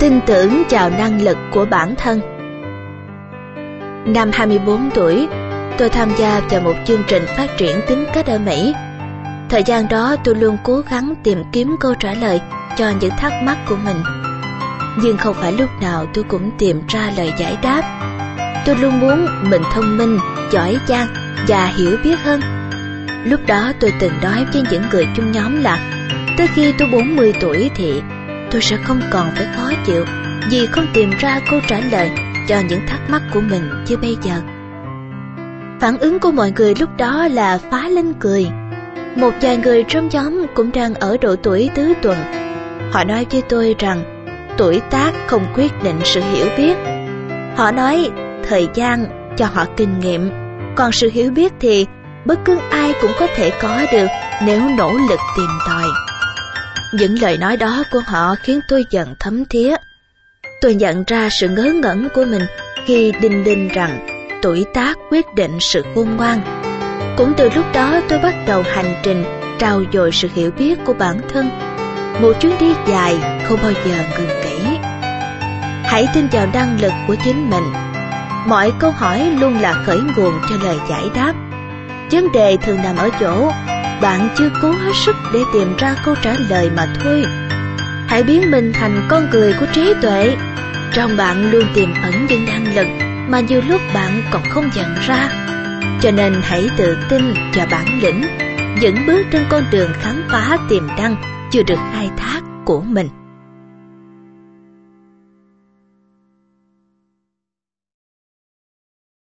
Tin tưởng vào năng lực của bản thân. Năm 24 tuổi, tôi tham gia vào một chương trình phát triển tính cách ở Mỹ. Thời gian đó tôi luôn cố gắng tìm kiếm câu trả lời cho những thắc mắc của mình. Nhưng không phải lúc nào tôi cũng tìm ra lời giải đáp. Tôi luôn muốn mình thông minh, giỏi giang và hiểu biết hơn. Lúc đó tôi từng nói với những người chung nhóm là tới khi tôi 40 tuổi thì tôi sẽ không còn phải khó chịu vì không tìm ra câu trả lời cho những thắc mắc của mình như bây giờ. Phản ứng của mọi người lúc đó là phá lên cười. Một vài người trong nhóm cũng đang ở độ tuổi tứ tuần. Họ nói với tôi rằng tuổi tác không quyết định sự hiểu biết. Họ nói thời gian cho họ kinh nghiệm, còn sự hiểu biết thì bất cứ ai cũng có thể có được nếu nỗ lực tìm tòi. Những lời nói đó của họ khiến tôi dần thấm thía. Tôi nhận ra sự ngớ ngẩn của mình khi đinh ninh rằng tuổi tác quyết định sự khôn ngoan. Cũng từ lúc đó tôi bắt đầu hành trình trau dồi sự hiểu biết của bản thân. Một chuyến đi dài không bao giờ ngừng nghỉ. Hãy tin vào năng lực của chính mình. Mọi câu hỏi luôn là khởi nguồn cho lời giải đáp. Vấn đề thường nằm ở chỗ bạn chưa cố hết sức để tìm ra câu trả lời mà thôi. Hãy biến mình thành con người của trí tuệ. Trong bạn luôn tiềm ẩn những năng lực mà nhiều lúc bạn còn không nhận ra. Cho nên hãy tự tin vào bản lĩnh, vững bước trên con đường khám phá tiềm năng chưa được khai thác của mình.